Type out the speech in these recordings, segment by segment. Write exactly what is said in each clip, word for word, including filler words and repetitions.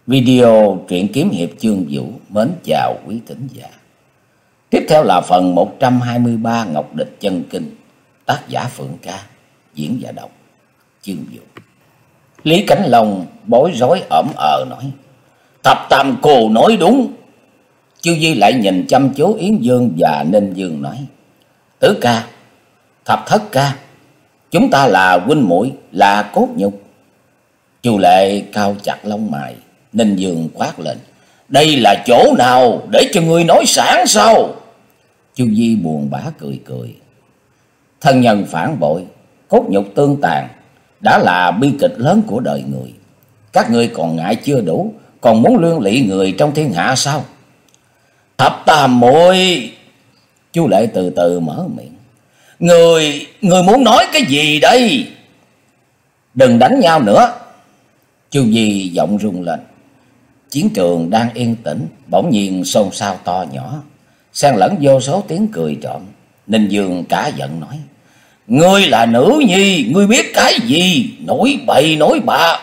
Video truyện kiếm hiệp chương vũ mến chào quý thính giả. Tiếp theo là phần một trăm hai mươi ba Ngọc Địch Chân Kinh, tác giả Phượng Ca, diễn giả đọc chương vũ. Lý Cảnh Long bối rối ẩm ờ nói: Thập Tam cô nói đúng. Chu Di lại nhìn chăm chú Yến Dương và Ninh Dương nói: Tứ ca, Thập Thất ca, chúng ta là huynh muội, là cốt nhục. Chu Lệ cau chặt lông mày. Ninh Dương quát lên: Đây là chỗ nào để cho ngươi nói sảng sao? Chu Di buồn bã cười cười. Thân nhân phản bội, cốt nhục tương tàn, đã là bi kịch lớn của đời người. Các ngươi còn ngại chưa đủ, còn muốn liên lụy người trong thiên hạ sao? Thập Tam muội. Chu Lệ từ từ mở miệng: Người, người muốn nói cái gì đây? Đừng đánh nhau nữa. Chu Di giọng rung lên. Chiến trường đang yên tĩnh, bỗng nhiên xôn xao to nhỏ, xen lẫn vô số tiếng cười trộm. Ninh Dương cả giận nói: Ngươi là nữ nhi, ngươi biết cái gì? Nổi bậy nổi bạ.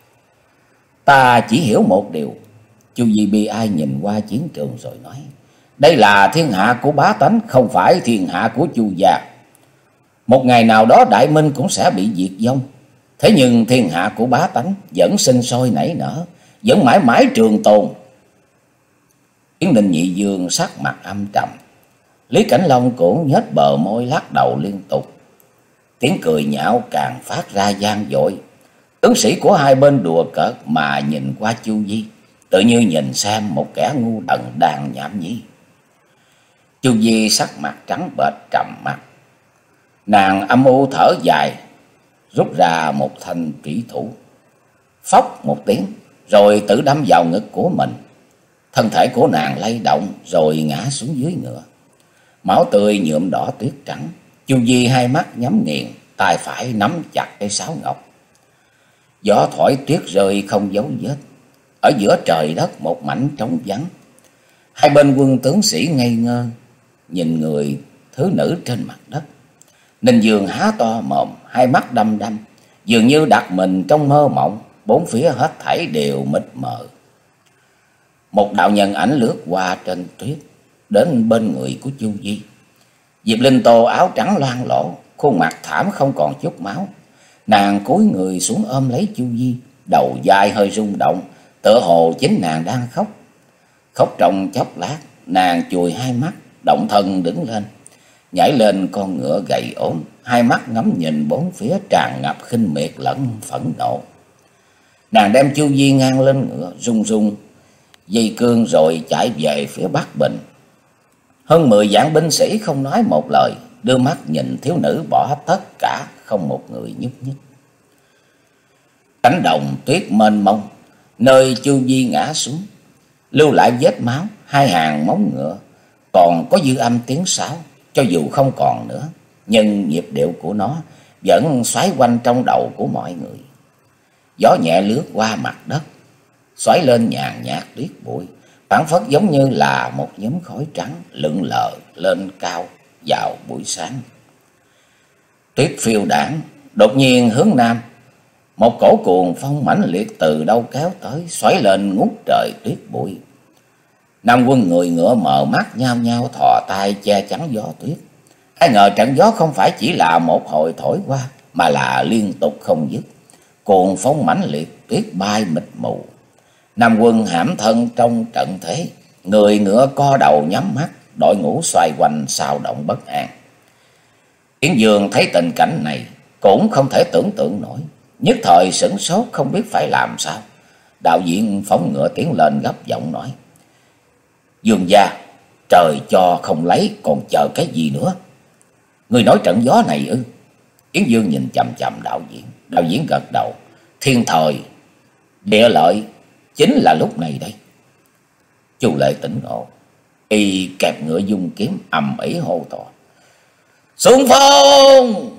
Ta chỉ hiểu một điều. Chu Di bi ai nhìn qua chiến trường rồi nói: Đây là thiên hạ của bá tánh, không phải thiên hạ của Chu gia. Một ngày nào đó Đại Minh cũng sẽ bị diệt vong. Thế nhưng thiên hạ của bá tánh vẫn sinh sôi nảy nở, vẫn mãi mãi trường tồn. Yến Ninh Nhị Dương sắc mặt âm trầm. Lý Cảnh Long cũng nhếch bờ môi lắc đầu liên tục. Tiếng cười nhạo càng phát ra gian dội. Tướng sĩ của hai bên đùa cợt mà nhìn qua Chu Di, tự như nhìn xem một kẻ ngu đần đang nhảm nhí. Chu Di sắc mặt trắng bệch trầm mặc. Nàng âm u thở dài, rút ra một thanh trủy thủ, phốc một tiếng, rồi tự đâm vào ngực của mình. Thân thể của nàng lay động rồi ngã xuống dưới ngựa. Máu tươi nhuộm đỏ tuyết trắng. Chu Di hai mắt nhắm nghiền, tay phải nắm chặt cây sáo ngọc. Gió thổi tuyết rơi không dấu vết. Ở giữa trời đất một mảnh trống vắng. Hai bên quân tướng sĩ ngây ngơ nhìn người thứ nữ trên mặt đất. Ninh Dương há to mồm, hai mắt đăm đăm, dường như đặt mình trong mơ mộng. Bốn phía hết thảy đều mịt mờ. Một đạo nhân ảnh lướt qua trên tuyết, đến bên người của Chu Di. Diệp Linh Tô áo trắng loang lổ, khuôn mặt thảm không còn chút máu. Nàng cúi người xuống ôm lấy Chu Di, đầu vai hơi rung động, tựa hồ chính nàng đang khóc. Khóc trong chốc lát, nàng chùi hai mắt, động thân đứng lên, nhảy lên con ngựa gầy ốm, hai mắt ngắm nhìn bốn phía tràn ngập khinh miệt lẫn phẫn nộ. Nàng đem Chu Di ngang lên ngựa, rung rung dây cương rồi chạy về phía Bắc Bình. Hơn mười vạn binh sĩ không nói một lời, đưa mắt nhìn thiếu nữ bỏ tất cả, không một người nhúc nhích. Cánh đồng tuyết mênh mông, nơi Chu Di ngã xuống, lưu lại vết máu, hai hàng móng ngựa, còn có dư âm tiếng sáo. Cho dù không còn nữa, nhưng nhịp điệu của nó vẫn xoáy quanh trong đầu của mọi người. Gió nhẹ lướt qua mặt đất, xoáy lên nhàn nhạt tuyết bụi, phảng phất giống như là một nhóm khói trắng lượn lờ lên cao vào buổi sáng. Tuyết phiêu đãng, đột nhiên hướng nam, một cổ cuồng phong mãnh liệt từ đâu kéo tới, xoáy lên ngút trời tuyết bụi. Nam quân người ngựa mờ mắt nhao nhao thò tay che chắn gió tuyết. Ai ngờ trận gió không phải chỉ là một hồi thổi qua, mà là liên tục không dứt. Cuồng phong mãnh liệt, tuyết bay mịt mù. Nam quân hãm thân trong trận thế, người ngựa co đầu nhắm mắt, đội ngũ xoay quanh sao động bất an. Yến Dương thấy tình cảnh này cũng không thể tưởng tượng nổi, nhất thời sửng sốt không biết phải làm sao. Đạo diễn phóng ngựa tiến lên gấp giọng nói: Dương gia, trời cho không lấy còn chờ cái gì nữa? Người nói trận gió này ư? Yến Dương nhìn chằm chằm đạo diễn. Đạo diễn gật đầu: Thiên thời địa lợi, chính là lúc này đây. Chu Lệ tỉnh ngộ, y kẹp ngựa dung kiếm ầm ĩ hô to: Xung phong!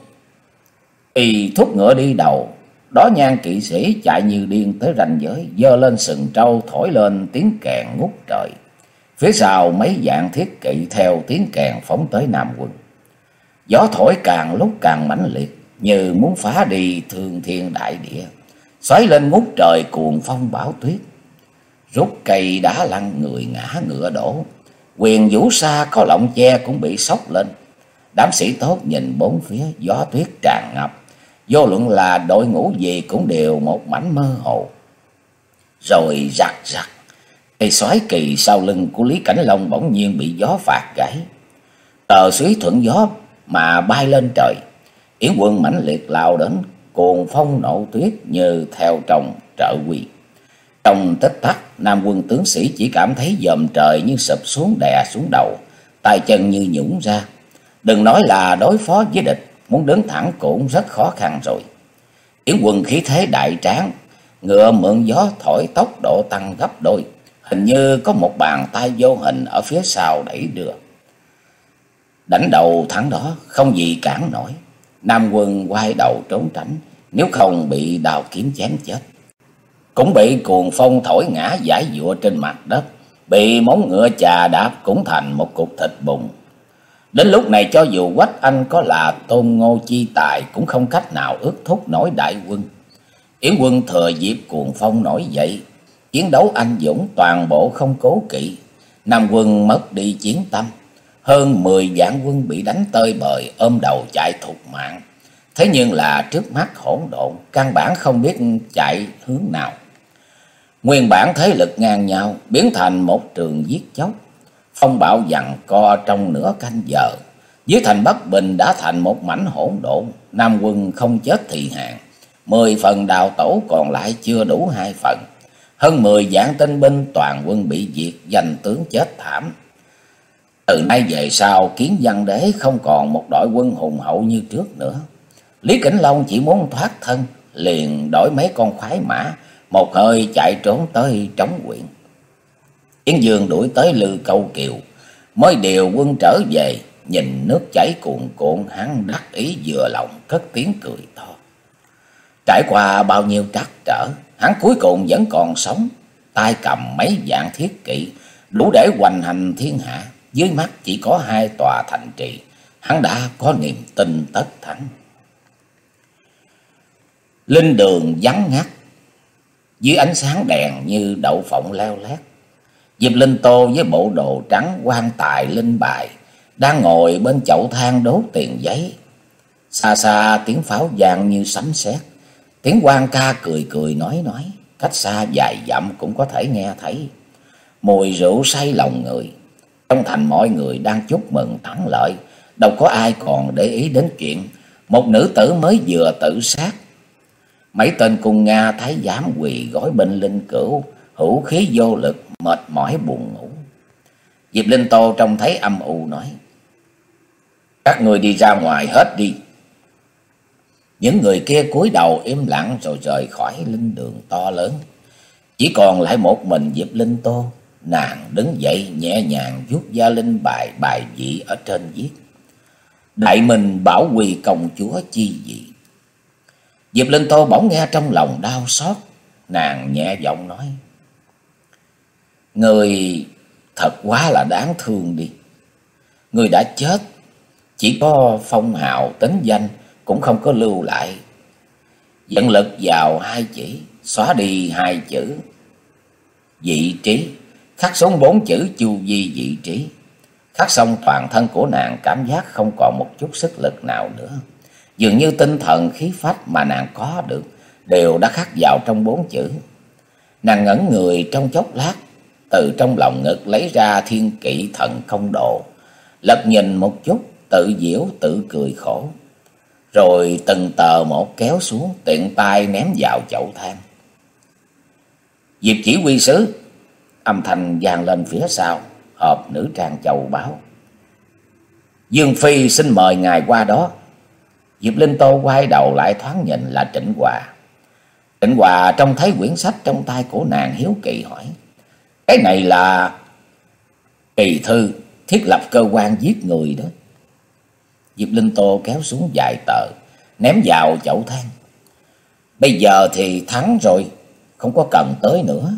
Y thúc ngựa đi đầu, đó nhan kỵ sĩ chạy như điên tới ranh giới, giơ lên sừng trâu thổi lên tiếng kèn ngút trời. Phía sau mấy vạn thiết kỵ theo tiếng kèn phóng tới Nam quân. Gió thổi càng lúc càng mãnh liệt, như muốn phá đi thương thiên đại địa, xoáy lên ngút trời cuồng phong bão tuyết. rút cây đá lăn người ngã ngựa đổ. Quyền Vũ Sa có lọng che cũng bị sốc lên. Đám sĩ tốt nhìn bốn phía, gió tuyết tràn ngập, vô luận là đội ngũ gì cũng đều một mảnh mơ hồ. Rồi rạc rạc, cây xoáy kỳ sau lưng của Lý Cảnh Long bỗng nhiên bị gió phạt gãy. Tờ suý thuận gió mà bay lên trời. Yến quân mãnh liệt lao đến, cuồng phong nộ tuyết như theo trồng trợ quy. Trong tích tắc, Nam quân tướng sĩ chỉ cảm thấy dòm trời như sụp xuống đè xuống đầu, tay chân như nhũn ra. Đừng nói là đối phó với địch, muốn đứng thẳng cũng rất khó khăn rồi. Yến quân khí thế đại tráng, ngựa mượn gió thổi tốc độ tăng gấp đôi. Hình như có một bàn tay vô hình ở phía sau đẩy đưa. Đánh đầu thắng đó, không gì cản nổi. Nam quân quay đầu trốn tránh, nếu không bị đao kiếm chém chết. Cũng bị cuồng phong thổi ngã giải dụa trên mặt đất, bị móng ngựa chà đạp cũng thành một cục thịt bùn. Đến lúc này cho dù Quách Anh có là Tôn Ngô chi tài cũng không cách nào ước thúc nổi đại quân. Yến quân thừa dịp cuồng phong nổi dậy, chiến đấu anh dũng toàn bộ không cố kỵ. Nam quân mất đi chiến tâm, hơn mười vạn quân bị đánh tơi bời, ôm đầu chạy thục mạng. Thế nhưng là trước mắt hỗn độn, căn bản không biết chạy hướng nào. Nguyên bản thế lực ngang nhau biến thành một trường giết chóc. Phong bạo giằng co trong nửa canh giờ, dưới thành Bắc Bình đã thành một mảnh hỗn độn. Nam quân không chết thì hàng, mười phần đào tổ còn lại chưa đủ hai phần. Hơn mười vạn tinh binh toàn quân bị diệt, danh tướng chết thảm. Từ nay về sau, Kiến Văn Đế không còn một đội quân hùng hậu như trước nữa. Lý Cảnh Long chỉ muốn thoát thân, liền đổi mấy con khoái mã, một hơi chạy trốn tới Trống Quyện. Yến Dương đuổi tới Lư Câu Kiều, mới điều quân trở về, nhìn nước chảy cuồn cuộn, hắn đắc ý vừa lòng, cất tiếng cười to. Trải qua bao nhiêu trắc trở, hắn cuối cùng vẫn còn sống, tay cầm mấy vạn thiết kỵ, đủ để hoành hành thiên hạ. Dưới mắt chỉ có hai tòa thành trì, hắn đã có niềm tin tất thắng. Linh đường vắng ngắt, dưới ánh sáng đèn như đậu phộng leo lét. Diệp Linh Tô với bộ đồ trắng quan tài linh bài đang ngồi bên chậu than đốt tiền giấy. Xa xa tiếng pháo vang như sấm sét, tiếng quan ca cười cười nói nói, cách xa vài dặm cũng có thể nghe thấy. Mùi rượu say lòng người. Trong thành mọi người đang chúc mừng thắng lợi, đâu có ai còn để ý đến chuyện một nữ tử mới vừa tự sát. Mấy tên cung Nga thấy dám quỳ gối bên linh cữu, hữu khí vô lực, mệt mỏi buồn ngủ. Diệp Linh Tô trông thấy âm u nói: các người đi ra ngoài hết đi. Những người kia cúi đầu im lặng rồi rời khỏi linh đường to lớn. Chỉ còn lại một mình Diệp Linh Tô. Nàng đứng dậy nhẹ nhàng vuốt da linh bài bài vị ở trên viết: Đại Minh bảo quy công chúa chi vị. Diệp Linh Tô bỗng nghe trong lòng đau xót, nàng nhẹ giọng nói: người thật quá là đáng thương đi. Người đã chết, chỉ có phong hào tính danh cũng không có lưu lại. Dẫn lực vào hai chỉ, xóa đi hai chữ vị trí, khắc xuống bốn chữ chu vi vị trí. Khắc xong toàn thân của nàng cảm giác không còn một chút sức lực nào nữa. Dường như tinh thần khí phách mà nàng có được đều đã khắc vào trong bốn chữ. Nàng ngẩn người trong chốc lát, từ trong lòng ngực lấy ra Thiên Kỵ Thần Không Đồ, lật nhìn một chút, tự giễu tự cười khổ, rồi từng tờ một kéo xuống, tiện tay ném vào chậu than. Diệp chỉ huy sứ, âm thanh vang lên phía sau, hộp nữ trang châu báo: Dương Phi xin mời ngài qua đó. Diệp Linh Tô quay đầu lại thoáng nhìn là Trịnh Hòa. Trịnh Hòa trông thấy quyển sách trong tay của nàng, hiếu kỳ hỏi: cái này là kỳ thư thiết lập cơ quan giết người đó. Diệp Linh Tô kéo xuống vài tờ, ném vào chậu than. Bây giờ thì thắng rồi, không có cần tới nữa.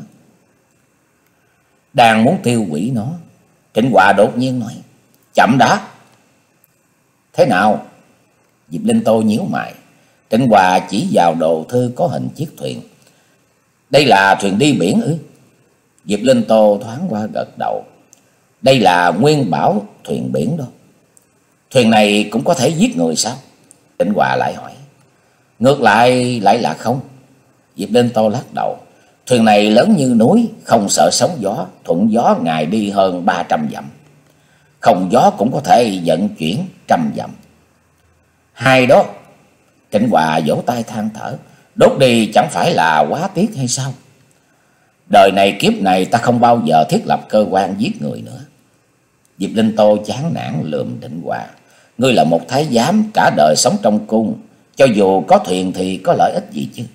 Đang muốn tiêu hủy nó, Trịnh Hòa đột nhiên nói: chậm đã. Thế nào? Diệp Linh Tô nhíu mày. Trịnh Hòa chỉ vào đồ thư có hình chiếc thuyền. Đây là thuyền đi biển ư? Diệp Linh Tô thoáng qua gật đầu. Đây là Nguyên Bảo thuyền biển đó. Thuyền này cũng có thể giết người sao? Trịnh Hòa lại hỏi. Ngược lại lại là không. Diệp Linh Tô lắc đầu. Thuyền này lớn như núi, không sợ sóng gió, thuận gió ngày đi hơn ba trăm dặm. Không gió cũng có thể vận chuyển trăm dặm. Hai đó. Trịnh Hòa vỗ tay than thở. Đốt đi chẳng phải là quá tiếc hay sao? Đời này kiếp này ta không bao giờ thiết lập cơ quan giết người nữa. Diệp Linh Tô chán nản lườm Trịnh Hòa. Ngươi là một thái giám cả đời sống trong cung, cho dù có thuyền thì có lợi ích gì chứ?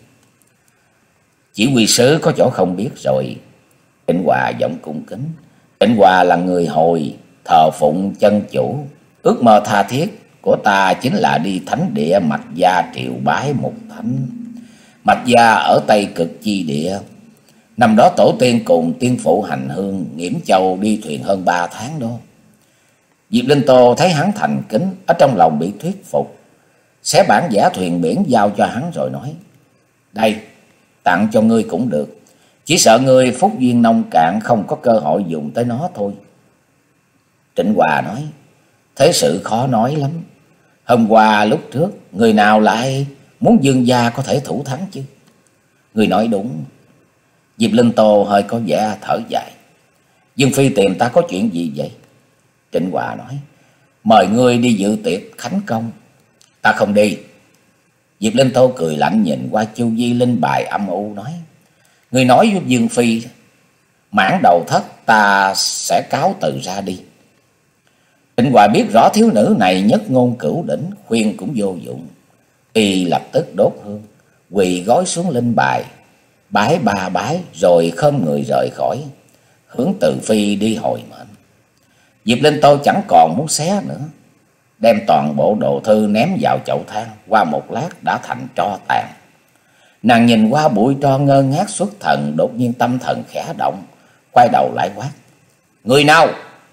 Chỉ huy sứ có chỗ không biết rồi. Trịnh Hòa giọng cung kính. Trịnh Hòa là người Hồi, thờ phụng chân chủ. Ước mơ tha thiết của ta chính là đi thánh địa Mạch Gia triều bái một thánh. Mạch Gia ở Tây Cực chi địa. Năm đó tổ tiên cùng tiên phụ hành hương Nghiễm Châu đi thuyền hơn ba tháng đó. Diệp Linh Tô thấy hắn thành kính, ở trong lòng bị thuyết phục. Xé bản vẽ thuyền biển giao cho hắn rồi nói. Đây, tặng cho ngươi cũng được. Chỉ sợ ngươi phúc duyên nông cạn, không có cơ hội dùng tới nó thôi. Trịnh Hòa nói. Thế sự khó nói lắm. Hôm qua lúc trước, người nào lại muốn Dương gia có thể thủ thắng chứ? Ngươi nói đúng. Diệp Linh Tô hơi có vẻ thở dài. Dương phi tìm ta có chuyện gì vậy? Trịnh Hòa nói. Mời ngươi đi dự tiệc khánh công. Ta không đi. Diệp Linh Tô cười lạnh nhìn qua Chu Vi linh bài âm u nói. Ngươi nói với Dương phi mãn đầu thất, ta sẽ cáo từ ra đi. Trịnh Hòa biết rõ thiếu nữ này nhất ngôn cửu đỉnh, khuyên cũng vô dụng. Y lập tức đốt hương, quỳ gói xuống linh bài, bái ba bái rồi khom người rời khỏi, hướng Từ Phi đi hồi mệnh. Diệp Linh Tô chẳng còn muốn xé nữa, đem toàn bộ đồ thư ném vào chậu than, qua một lát đã thành tro tàn. Nàng nhìn qua bụi tro ngơ ngác xuất thần, đột nhiên tâm thần khẽ động, quay đầu lại quát. Người nào?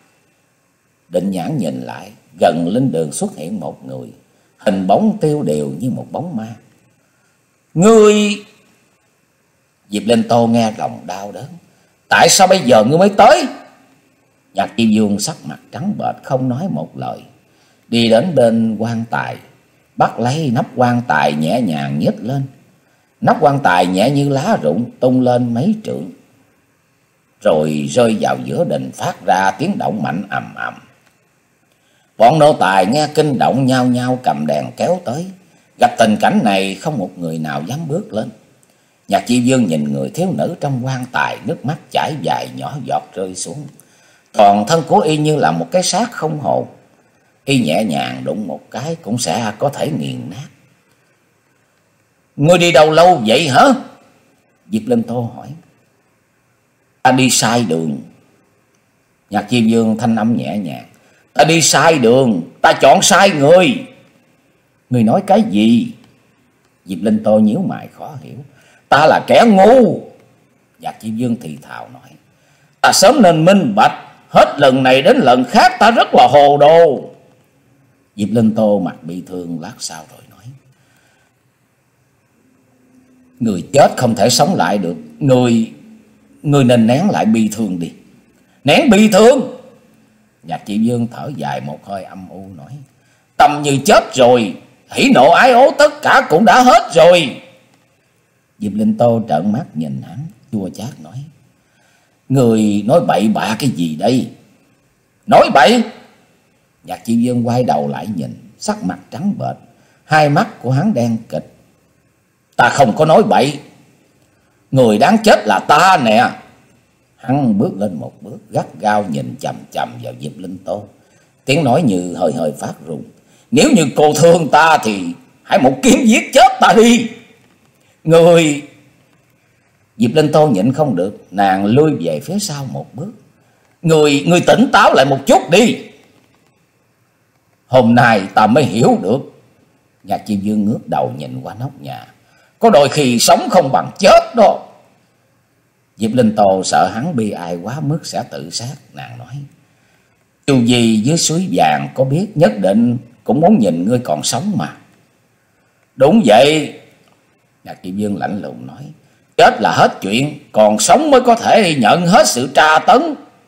Định nhãn nhìn lại, gần lên đường xuất hiện một người, hình bóng tiêu điều như một bóng ma. Ngươi! Diệp Linh Tô nghe lòng đau đớn. Tại sao bây giờ ngươi mới tới? Nhạc Chi Dương sắc mặt trắng bệch không nói một lời, đi đến bên quan tài, bắt lấy nắp quan tài nhẹ nhàng nhích lên. Nắp quan tài nhẹ như lá rụng tung lên mấy trượng, rồi rơi vào giữa đình, phát ra tiếng động mạnh ầm ầm. Bọn nô tài nghe kinh động nhao nhao cầm đèn kéo tới. Gặp tình cảnh này không một người nào dám bước lên. Nhạc Chi Dương nhìn người thiếu nữ trong quan tài, nước mắt chảy dài nhỏ giọt rơi xuống. Toàn thân của y như là một cái xác không hồn. Y nhẹ nhàng đụng một cái cũng sẽ có thể nghiền nát. Ngươi đi đâu lâu vậy hả? Diệp Linh Tô hỏi. Ta đi sai đường. Nhạc Chi Dương thanh âm nhẹ nhàng. Ta đi sai đường, ta chọn sai người. Ngươi nói cái gì? Diệp Linh Tô nhíu mày khó hiểu. Ta là kẻ ngu. Nhạc Chi Dương thì thào nói. Ta sớm nên minh bạch, hết lần này đến lần khác ta rất là hồ đồ. Diệp Linh Tô mặt bi thương lát sau rồi nói. Người chết không thể sống lại được. Người, người nên nén lại bi thương đi. Nén bi thương? Nhạc Chi Dương thở dài một hơi âm u nói. Tâm như chết rồi, hỉ nộ ái ố tất cả cũng đã hết rồi. Diệp Linh Tô trợn mắt nhìn hắn, chua chát nói. Người nói bậy bạ cái gì đây? Nói bậy? Nhạc Chi Dương quay đầu lại nhìn, sắc mặt trắng bệch, hai mắt của hắn đen kịch. Ta không có nói bậy. Người đáng chết là ta nè. Hắn bước lên một bước, gắt gao nhìn chằm chằm vào Diệp Linh Tô, tiếng nói như hơi hơi phát run. Nếu như cô thương ta thì hãy một kiếm giết chết ta đi. Người... Diệp Linh Tô nhịn không được, nàng lui về phía sau một bước. Người, người tỉnh táo lại một chút đi. Hôm nay ta mới hiểu được. Nhạc Chi Dương ngước đầu nhìn qua nóc nhà. Có đôi khi sống không bằng chết đó. Diệp Linh Tô sợ hắn bi ai quá mức sẽ tự sát, nàng nói. Chu gì dưới suối vàng có biết nhất định cũng muốn nhìn ngươi còn sống mà. Đúng vậy. Nhạc Chi Dương lạnh lùng nói. Chết là hết chuyện, còn sống mới có thể nhận hết sự tra tấn.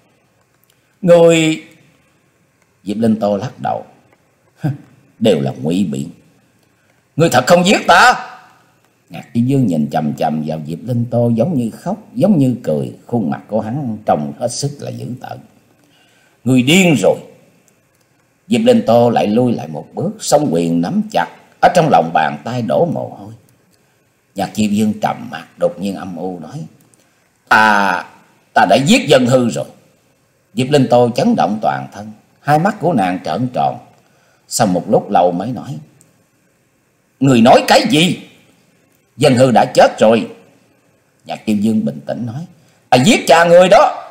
Người... Diệp Linh Tô lắc đầu. Đều là ngụy biện. Ngươi thật không giết ta? Ngạc Chi Dương nhìn chằm chằm vào Diệp Linh Tô, giống như khóc, giống như cười. Khuôn mặt của hắn trông hết sức là dữ tợn. Ngươi điên rồi. Diệp Linh Tô lại lui lại một bước, song quyền nắm chặt, ở trong lòng bàn tay đổ mồ hôi. Nhạc Chi Dương trầm mặt, đột nhiên âm u nói. Ta, ta đã giết Dân Hư rồi. Diệp Linh Tô chấn động toàn thân, hai mắt của nàng trợn tròn. Sau một lúc lâu mới nói. Người nói cái gì? Dân Hư đã chết rồi. Nhạc Kim Dương bình tĩnh nói. Ta giết cha người đó.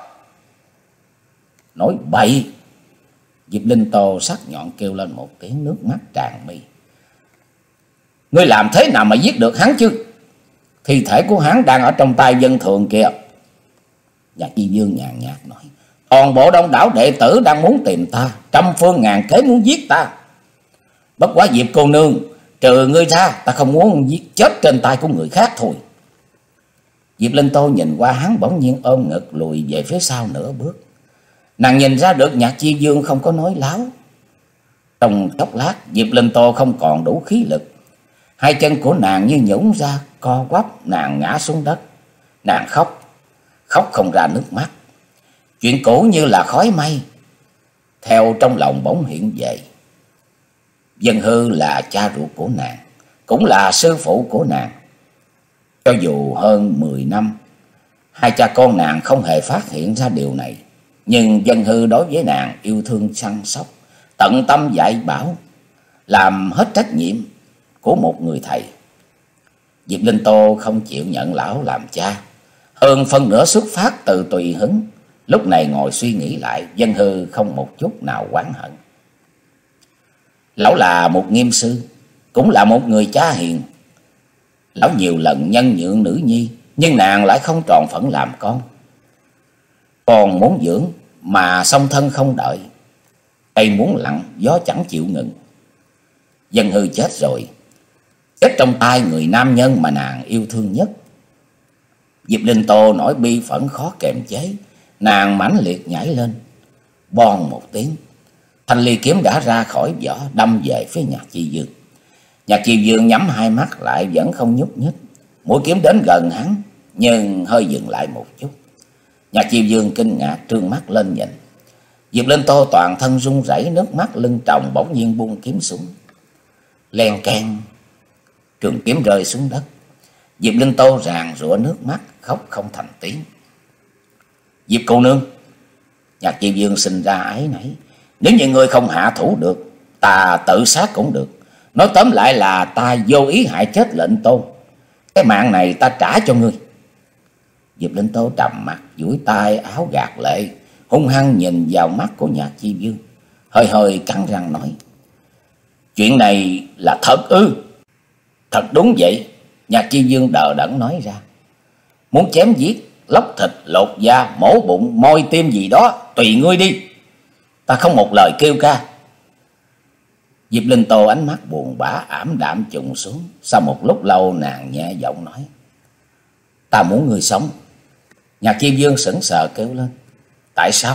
Nói bậy. Diệp Linh Tô sắc nhọn kêu lên một tiếng, nước mắt tràn mi. Ngươi làm thế nào mà giết được hắn chứ? Thi thể của hắn đang ở trong tay dân thường kìa. Nhạc Chi Dương nhàn nhạt nói. Toàn bộ đông đảo đệ tử đang muốn tìm ta, trăm phương ngàn kế muốn giết ta. Bất quá Diệp cô nương, trừ ngươi ra, ta không muốn giết chết trên tay của người khác thôi. Diệp Linh Tô nhìn qua hắn, bỗng nhiên ôm ngực lùi về phía sau nửa bước. Nàng nhìn ra được Nhạc Chi Dương không có nói láo. Trong chốc lát, Diệp Linh Tô không còn đủ khí lực. Hai chân của nàng như nhũn ra, co quắp, nàng ngã xuống đất. Nàng khóc, khóc không ra nước mắt. Chuyện cũ như là khói mây, theo trong lòng bỗng hiện về. Dân Hư là cha ruột của nàng, cũng là sư phụ của nàng. Cho dù hơn mười năm, hai cha con nàng không hề phát hiện ra điều này, nhưng Dân Hư đối với nàng yêu thương săn sóc, tận tâm dạy bảo, làm hết trách nhiệm của một người thầy. Diệp Linh Tô không chịu nhận lão làm cha, hơn phân nửa xuất phát từ tùy hứng. Lúc này ngồi suy nghĩ lại, Dân Hư không một chút nào oán hận. Lão là một nghiêm sư, cũng là một người cha hiền. Lão nhiều lần nhân nhượng nữ nhi, nhưng nàng lại không tròn phận làm con. Còn muốn dưỡng mà song thân không đợi, cây muốn lặng gió chẳng chịu ngừng. Dân Hư chết rồi, chết trong tay người nam nhân mà nàng yêu thương nhất. Diệp Linh Tô nỗi bi phẫn khó kềm chế, nàng mãnh liệt nhảy lên, bon một tiếng, thanh ly kiếm đã ra khỏi vỏ, đâm về phía Nhạc Chi Dương. Nhạc Chi Dương nhắm hai mắt lại vẫn không nhúc nhích. Mũi kiếm đến gần hắn, nhưng hơi dừng lại một chút. Nhạc Chi Dương kinh ngạc trương mắt lên nhìn. Diệp Linh Tô toàn thân run rẩy, nước mắt lưng tròng, bỗng nhiên buông kiếm xuống. Len keng, trường kiếm rơi xuống đất. Diệp Linh Tô ràn rụa nước mắt, khóc không thành tiếng. Diệp cô nương. Nhạc Chi Dương sinh ra ái nấy. Nếu như ngươi không hạ thủ được, ta tự sát cũng được. Nói tóm lại là ta vô ý hại chết Lệnh Tôn. Cái mạng này ta trả cho ngươi. Diệp Linh Tô trầm mặt, duỗi tay áo gạt lệ, hung hăng nhìn vào mắt của Nhạc Chi Dương, hơi hơi cắn răng nói. Chuyện này là thật ư? Thật đúng vậy. Nhạc Chi Dương đờ đẫn nói ra. Muốn chém giết, lóc thịt, lột da, mổ bụng, moi tim gì đó, tùy ngươi đi. Ta không một lời kêu ca. Diệp Linh Tô ánh mắt buồn bã ảm đạm trùng xuống. Sau một lúc lâu nàng nhẹ giọng nói. Ta muốn ngươi sống. Nhạc Chi Dương sững sờ kêu lên. Tại sao?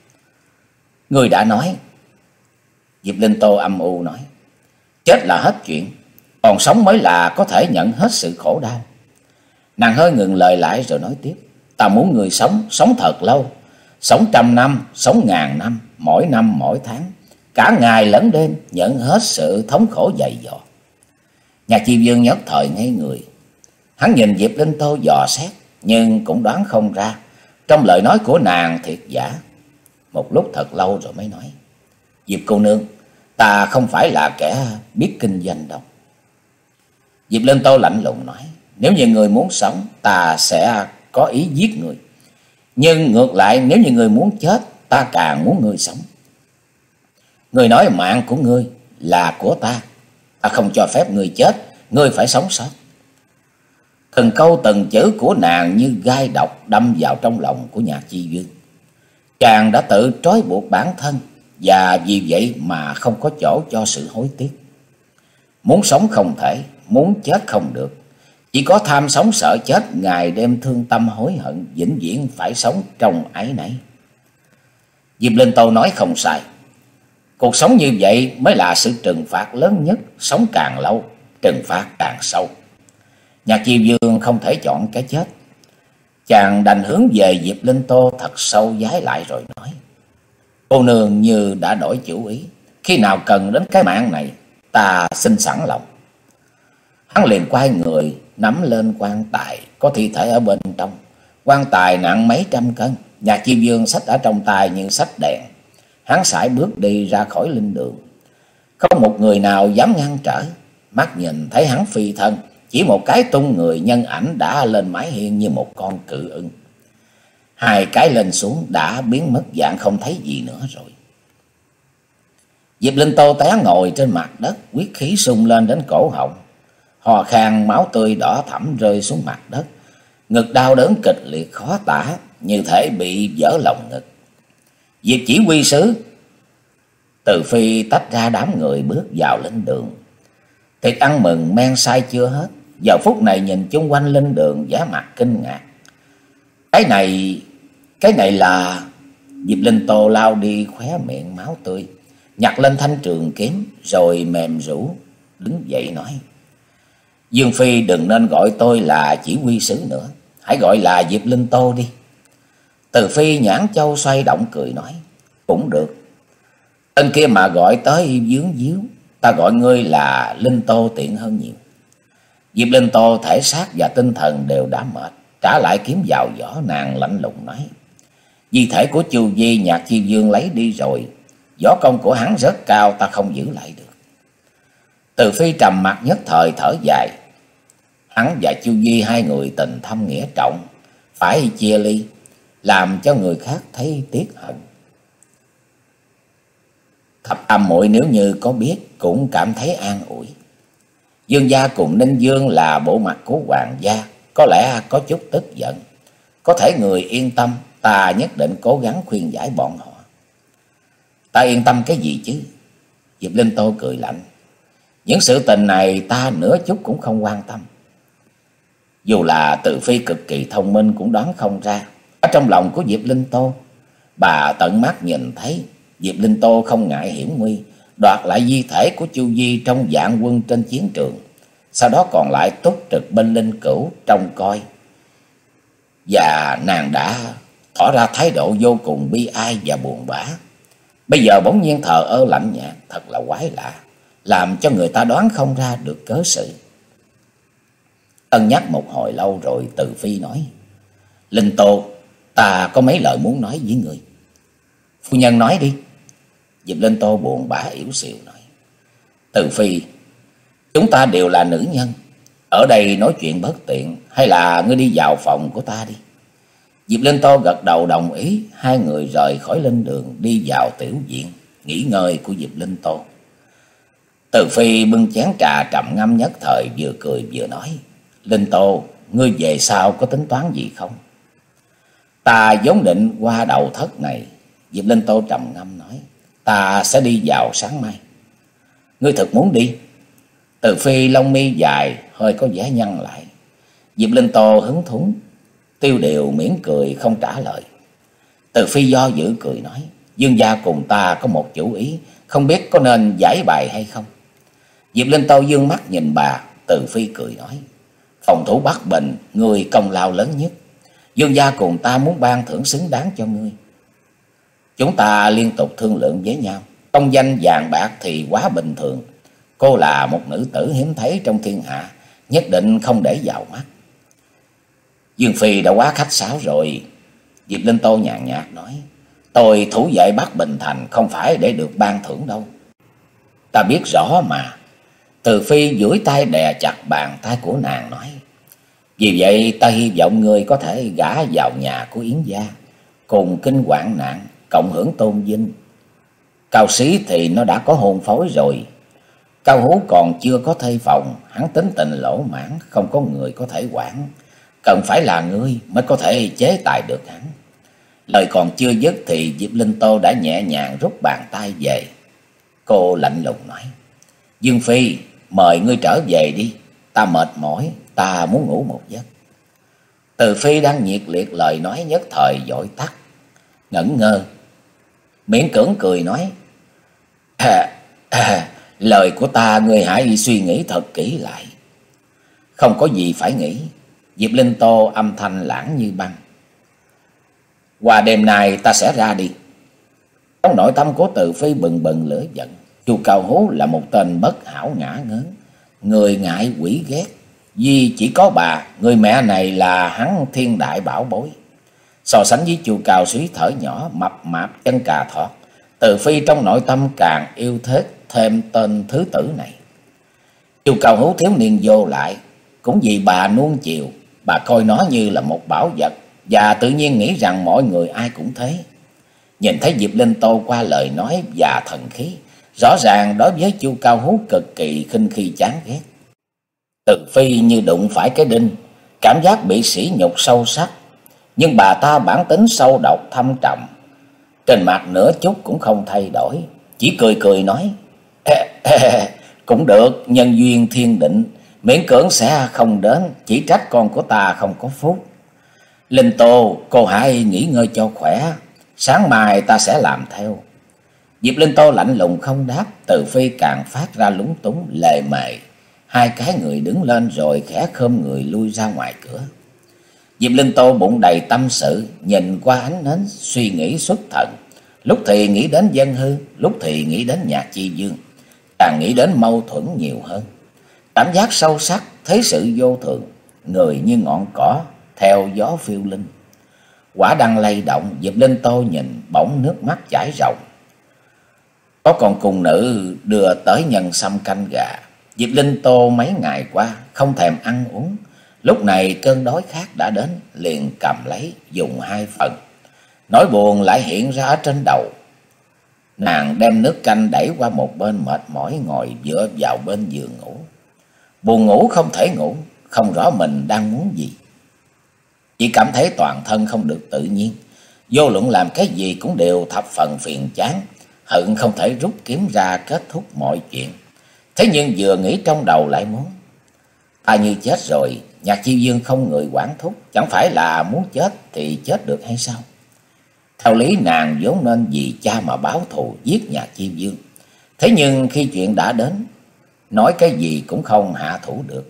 Ngươi đã nói. Diệp Linh Tô âm u nói. Chết là hết chuyện, còn sống mới là có thể nhận hết sự khổ đau. Nàng hơi ngừng lời lại rồi nói tiếp. Ta muốn người sống, sống thật lâu. Sống trăm năm, sống ngàn năm, mỗi năm mỗi tháng, cả ngày lẫn đêm, nhận hết sự thống khổ dày dò. Nhạc Chi Dương nhất thời ngây người. Hắn nhìn Diệp Linh Tô dò xét, nhưng cũng đoán không ra trong lời nói của nàng thiệt giả. Một lúc thật lâu rồi mới nói. Diệp cô nương, ta không phải là kẻ biết kinh doanh đâu. Diệp Linh Tô lạnh lùng nói. Nếu như người muốn sống, ta sẽ có ý giết người. Nhưng ngược lại, nếu như người muốn chết, ta càng muốn người sống. Người nói mạng của ngươi là của ta, ta không cho phép ngươi chết, ngươi phải sống sót. Từng câu từng chữ của nàng như gai độc đâm vào trong lòng của Nhạc Chi Dương. Chàng đã tự trói buộc bản thân, và vì vậy mà không có chỗ cho sự hối tiếc. Muốn sống không thể, muốn chết không được. Chỉ có tham sống sợ chết, ngày đêm thương tâm hối hận, vĩnh viễn phải sống trong áy náy. Diệp Linh Tô nói không sai. Cuộc sống như vậy mới là sự trừng phạt lớn nhất. Sống càng lâu, trừng phạt càng sâu. Nhạc Chiêu Dương không thể chọn cái chết. Chàng đành hướng về Diệp Linh Tô thật sâu vái lại rồi nói: cô nương như đã đổi chủ ý, khi nào cần đến cái mạng này, ta xin sẵn lòng. Hắn liền quay người nắm lên quan tài có thi thể ở bên trong. Quan tài nặng mấy trăm cân. Nhạc Chiêu Dương xách ở trong tay như xách đèn. Hắn sải bước đi ra khỏi linh đường. Không một người nào dám ngăn trở. Mắt nhìn thấy hắn phi thân, chỉ một cái tung người, nhân ảnh đã lên mái hiên như một con cự ưng. Hai cái lên xuống đã biến mất dạng không thấy gì nữa rồi. Diệp Linh Tô té ngồi trên mặt đất, huyết khí sung lên đến cổ họng. Hò khan máu tươi đỏ thẫm rơi xuống mặt đất. Ngực đau đớn kịch liệt khó tả, như thể bị vỡ lòng ngực. Diệp chỉ huy sứ. Từ Phi tách ra đám người bước vào linh đường. Tiệc ăn mừng men say chưa hết. Giờ phút này nhìn chung quanh linh đường vẻ mặt kinh ngạc. Cái này, cái này là... Diệp Linh Tô lao đi khóe miệng máu tươi, nhặt lên thanh trường kiếm rồi mềm rũ đứng dậy nói: Dương Phi đừng nên gọi tôi là chỉ huy sứ nữa, hãy gọi là Diệp Linh Tô đi. Từ Phi nhãn châu xoay động cười nói: cũng được. Tên kia mà gọi tới dướng díu, ta gọi ngươi là Linh Tô tiện hơn nhiều. Diệp Linh Tô thể xác và tinh thần đều đã mệt, trả lại kiếm vào vỏ, nàng lạnh lùng nói: di thể của Chu Di Nhạc Chiêu Dương lấy đi rồi, võ công của hắn rất cao, ta không giữ lại được. Từ Phi trầm mặt nhất thời thở dài. Hắn và Chu Di hai người tình thâm nghĩa trọng, phải chia ly, làm cho người khác thấy tiếc hận. Thập Tam muội nếu như có biết cũng cảm thấy an ủi. Dương gia cùng Ninh Dương là bộ mặt của hoàng gia, có lẽ có chút tức giận. Có thể người yên tâm, ta nhất định cố gắng khuyên giải bọn họ. Ta yên tâm cái gì chứ? Diệp Linh Tô cười lạnh. Những sự tình này ta nửa chút cũng không quan tâm. Dù là Từ Phi cực kỳ thông minh cũng đoán không ra. Ở trong lòng của Diệp Linh Tô, bà tận mắt nhìn thấy Diệp Linh Tô không ngại hiểm nguy, đoạt lại di thể của Chu Di trong vạn quân trên chiến trường, sau đó còn lại túc trực bên linh cữu trông coi. Và nàng đã tỏ ra thái độ vô cùng bi ai và buồn bã. Bây giờ bỗng nhiên thờ ơ lạnh nhạt, thật là quái lạ, làm cho người ta đoán không ra được cớ sự. Cân nhắc một hồi lâu rồi Từ Phi nói: Linh Tô, ta có mấy lời muốn nói với người. Phu nhân nói đi. Diệp Linh Tô buồn bã yếu xìu nói: Từ Phi, chúng ta đều là nữ nhân, ở đây nói chuyện bất tiện, hay là ngươi đi vào phòng của ta đi. Diệp Linh Tô gật đầu đồng ý. Hai người rời khỏi linh đường đi vào tiểu viện nghỉ ngơi của Diệp Linh Tô. Từ Phi bưng chén trà trầm ngâm nhất thời, vừa cười vừa nói: Linh Tô, ngươi về sau có tính toán gì không? Ta vốn định qua đầu thất này. Diệp Linh Tô trầm ngâm nói: Ta sẽ đi vào sáng mai. Ngươi thật muốn đi? Từ Phi lông mi dài hơi có vẻ nhăn lại. Diệp Linh Tô hứng thú tiêu điều mỉm cười không trả lời. Từ Phi do dự cười nói: Dương gia cùng ta có một chủ ý, không biết có nên giải bài hay không? Diệp Linh Tô dương mắt nhìn bà. Từ Phi cười nói: Phòng thủ Bắc Bình, người công lao lớn nhất, Dương gia cùng ta muốn ban thưởng xứng đáng cho ngươi. Chúng ta liên tục thương lượng với nhau, công danh vàng bạc thì quá bình thường. Cô là một nữ tử hiếm thấy trong thiên hạ, nhất định không để vào mắt. Dương Phi đã quá khách sáo rồi. Diệp Linh Tô nhàn nhạt nói: Tôi thủ vệ Bắc Bình Thành không phải để được ban thưởng đâu. Ta biết rõ mà. Từ Phi duỗi tay đè chặt bàn tay của nàng nói: Vì vậy ta hy vọng ngươi có thể gả vào nhà của Yến gia, cùng kinh hoạn nạn, cộng hưởng tôn vinh. Cao Sĩ thì nó đã có hôn phối rồi. Cao Hú còn chưa có thê phòng, hắn tính tình lỗ mãn, không có người có thể quản. Cần phải là ngươi mới có thể chế tài được hắn. Lời còn chưa dứt thì Diệp Linh Tô đã nhẹ nhàng rút bàn tay về. Cô lạnh lùng nói: Dương Phi, mời ngươi trở về đi, ta mệt mỏi, ta muốn ngủ một giấc. Từ Phi đang nhiệt liệt lời nói nhất thời vội tắt, ngẩn ngơ, miễn cưỡng cười nói: à, à, lời của ta ngươi hãy suy nghĩ thật kỹ lại. Không có gì phải nghĩ. Diệp Linh Tô âm thanh lãng như băng: qua đêm nay ta sẽ ra đi. Trong nội tâm của Từ Phi bừng bừng lửa giận. Chu Cao Hú là một tên bất hảo ngã ngớn, người ngại quỷ ghét. Vì chỉ có bà, người mẹ này là hắn thiên đại bảo bối. So sánh với Chu Cao Súy thở nhỏ, mập mạp chân cà thọt, Từ Phi trong nội tâm càng yêu thích thêm tên thứ tử này. Chu Cao Hú thiếu niên vô lại, cũng vì bà nuông chiều, bà coi nó như là một bảo vật, và tự nhiên nghĩ rằng mọi người ai cũng thế. Nhìn thấy Diệp Linh Tô qua lời nói và thần khí, rõ ràng đối với Chu Cao Hú cực kỳ khinh khi chán ghét. Từ Phi như đụng phải cái đinh, cảm giác bị sỉ nhục sâu sắc. Nhưng bà ta bản tính sâu độc thâm trầm, trên mặt nửa chút cũng không thay đổi, chỉ cười cười nói: cũng được, nhân duyên thiên định, miễn cưỡng sẽ không đến, chỉ trách con của ta không có phúc. Linh Tô, cô hãy nghỉ ngơi cho khỏe, sáng mai ta sẽ làm theo. Diệp Linh Tô lạnh lùng không đáp. Từ Phi càng phát ra lúng túng lề mề. Hai cái người đứng lên rồi khẽ khom người lui ra ngoài cửa. Diệp Linh Tô bụng đầy tâm sự, nhìn qua ánh nến suy nghĩ xuất thần. Lúc thì nghĩ đến Dân Hư, lúc thì nghĩ đến Nhạc Chi Dương, càng nghĩ đến mâu thuẫn nhiều hơn. Cảm giác sâu sắc, thấy sự vô thường, người như ngọn cỏ theo gió phiêu linh. Quả đăng lay động, Diệp Linh Tô nhìn bỗng nước mắt chảy ròng. Có con cung nữ đưa tới nhân sâm canh gà. Diệp Linh Tô mấy ngày qua không thèm ăn uống, lúc này cơn đói khát đã đến, liền cầm lấy dùng hai phần. Nỗi buồn lại hiện ra ở trên đầu. Nàng đem nước canh đẩy qua một bên, mệt mỏi ngồi dựa vào bên giường ngủ. Buồn ngủ không thể ngủ, không rõ mình đang muốn gì. Chỉ cảm thấy toàn thân không được tự nhiên, vô luận làm cái gì cũng đều thập phần phiền chán, hận không thể rút kiếm ra kết thúc mọi chuyện. Thế nhưng vừa nghĩ trong đầu lại muốn: ta như chết rồi, Nhạc Chi Dương không người quản thúc, chẳng phải là muốn chết thì chết được hay sao? Theo lý nàng vốn nên vì cha mà báo thù giết Nhạc Chi Dương. Thế nhưng khi chuyện đã đến, nói cái gì cũng không hạ thủ được.